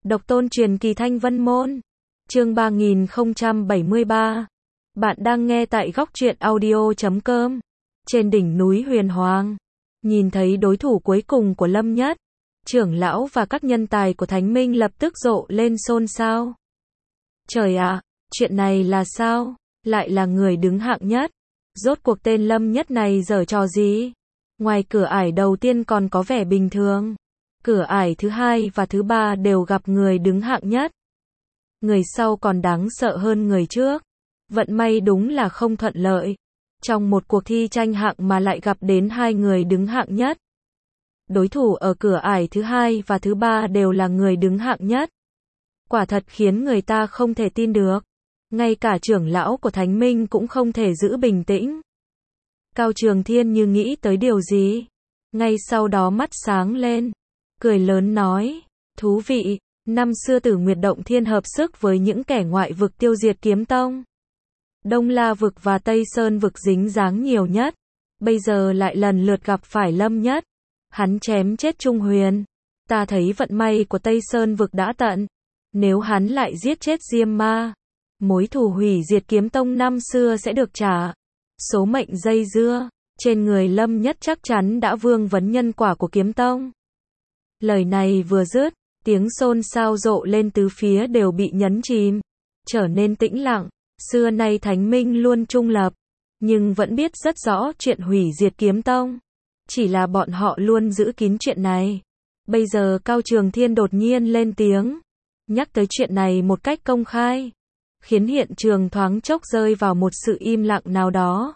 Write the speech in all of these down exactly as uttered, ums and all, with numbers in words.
Độc tôn truyền kỳ Thanh Vân Môn. Chương ba nghìn không trăm bảy mươi ba. Bạn đang nghe tại góc truyện audio chấm com. Trên đỉnh núi Huyền Hoàng, nhìn thấy đối thủ cuối cùng của Lâm Nhất, trưởng lão và các nhân tài của Thánh Minh lập tức rộ lên xôn xao. Trời ạ, chuyện này là sao? Lại là người đứng hạng nhất. Rốt cuộc tên Lâm Nhất này giở trò gì? Ngoài cửa ải đầu tiên còn có vẻ bình thường, cửa ải thứ hai và thứ ba đều gặp người đứng hạng nhất. Người sau còn đáng sợ hơn người trước. Vận may đúng là không thuận lợi. Trong một cuộc thi tranh hạng mà lại gặp đến hai người đứng hạng nhất. Đối thủ ở cửa ải thứ hai và thứ ba đều là người đứng hạng nhất. Quả thật khiến người ta không thể tin được. Ngay cả trưởng lão của Thánh Minh cũng không thể giữ bình tĩnh. Cao Trường Thiên như nghĩ tới điều gì, ngay sau đó mắt sáng lên, cười lớn nói, thú vị, năm xưa Tử Nguyệt Động Thiên hợp sức với những kẻ ngoại vực tiêu diệt Kiếm Tông. Đông La vực và Tây Sơn vực dính dáng nhiều nhất, bây giờ lại lần lượt gặp phải Lâm Nhất. Hắn chém chết Trung Huyền. Ta thấy vận may của Tây Sơn vực đã tận. Nếu hắn lại giết chết Diêm Ma, mối thù hủy diệt Kiếm Tông năm xưa sẽ được trả. Số mệnh dây dưa, trên người Lâm Nhất chắc chắn đã vương vấn nhân quả của Kiếm Tông. Lời này vừa dứt, tiếng xôn xao rộ lên tứ phía đều bị nhấn chìm, trở nên tĩnh lặng. Xưa nay Thánh Minh luôn trung lập, nhưng vẫn biết rất rõ chuyện hủy diệt Kiếm Tông. Chỉ là bọn họ luôn giữ kín chuyện này. Bây giờ Cao Trường Thiên đột nhiên lên tiếng, nhắc tới chuyện này một cách công khai, khiến hiện trường thoáng chốc rơi vào một sự im lặng nào đó.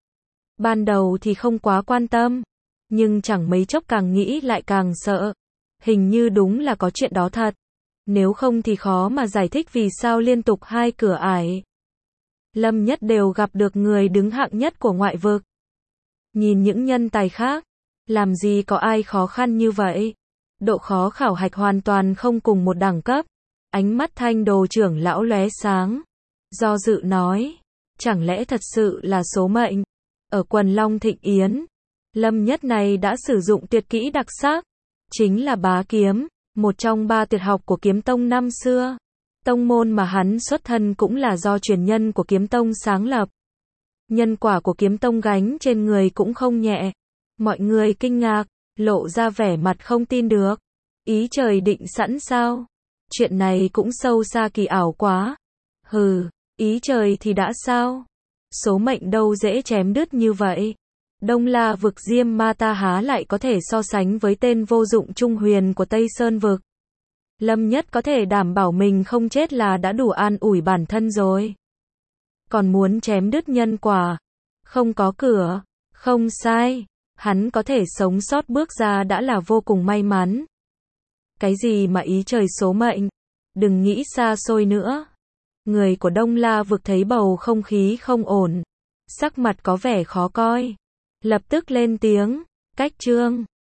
Ban đầu thì không quá quan tâm, nhưng chẳng mấy chốc càng nghĩ lại càng sợ. Hình như đúng là có chuyện đó thật. Nếu không thì khó mà giải thích vì sao liên tục hai cửa ải Lâm Nhất đều gặp được người đứng hạng nhất của ngoại vực. Nhìn những nhân tài khác, làm gì có ai khó khăn như vậy. Độ khó khảo hạch hoàn toàn không cùng một đẳng cấp. Ánh mắt Thanh Đồ trưởng lão lóe sáng, do dự nói, chẳng lẽ thật sự là số mệnh? Ở Quần Long Thịnh Yến, Lâm Nhất này đã sử dụng tuyệt kỹ đặc sắc, chính là bá kiếm, một trong ba tuyệt học của Kiếm Tông năm xưa. Tông môn mà hắn xuất thân cũng là do truyền nhân của Kiếm Tông sáng lập. Nhân quả của Kiếm Tông gánh trên người cũng không nhẹ. Mọi người kinh ngạc, lộ ra vẻ mặt không tin được. Ý trời định sẵn sao? Chuyện này cũng sâu xa kỳ ảo quá. Hừ, ý trời thì đã sao? Số mệnh đâu dễ chém đứt như vậy. Đông La vực Diêm Ma ta há lại có thể so sánh với tên vô dụng Trung Huyền của Tây Sơn vực. Lâm Nhất có thể đảm bảo mình không chết là đã đủ an ủi bản thân rồi. Còn muốn chém đứt nhân quả, không có cửa, không sai. Hắn có thể sống sót bước ra đã là vô cùng may mắn. Cái gì mà ý trời số mệnh? Đừng nghĩ xa xôi nữa. Người của Đông La vực thấy bầu không khí không ổn, sắc mặt có vẻ khó coi, lập tức lên tiếng, cách chương.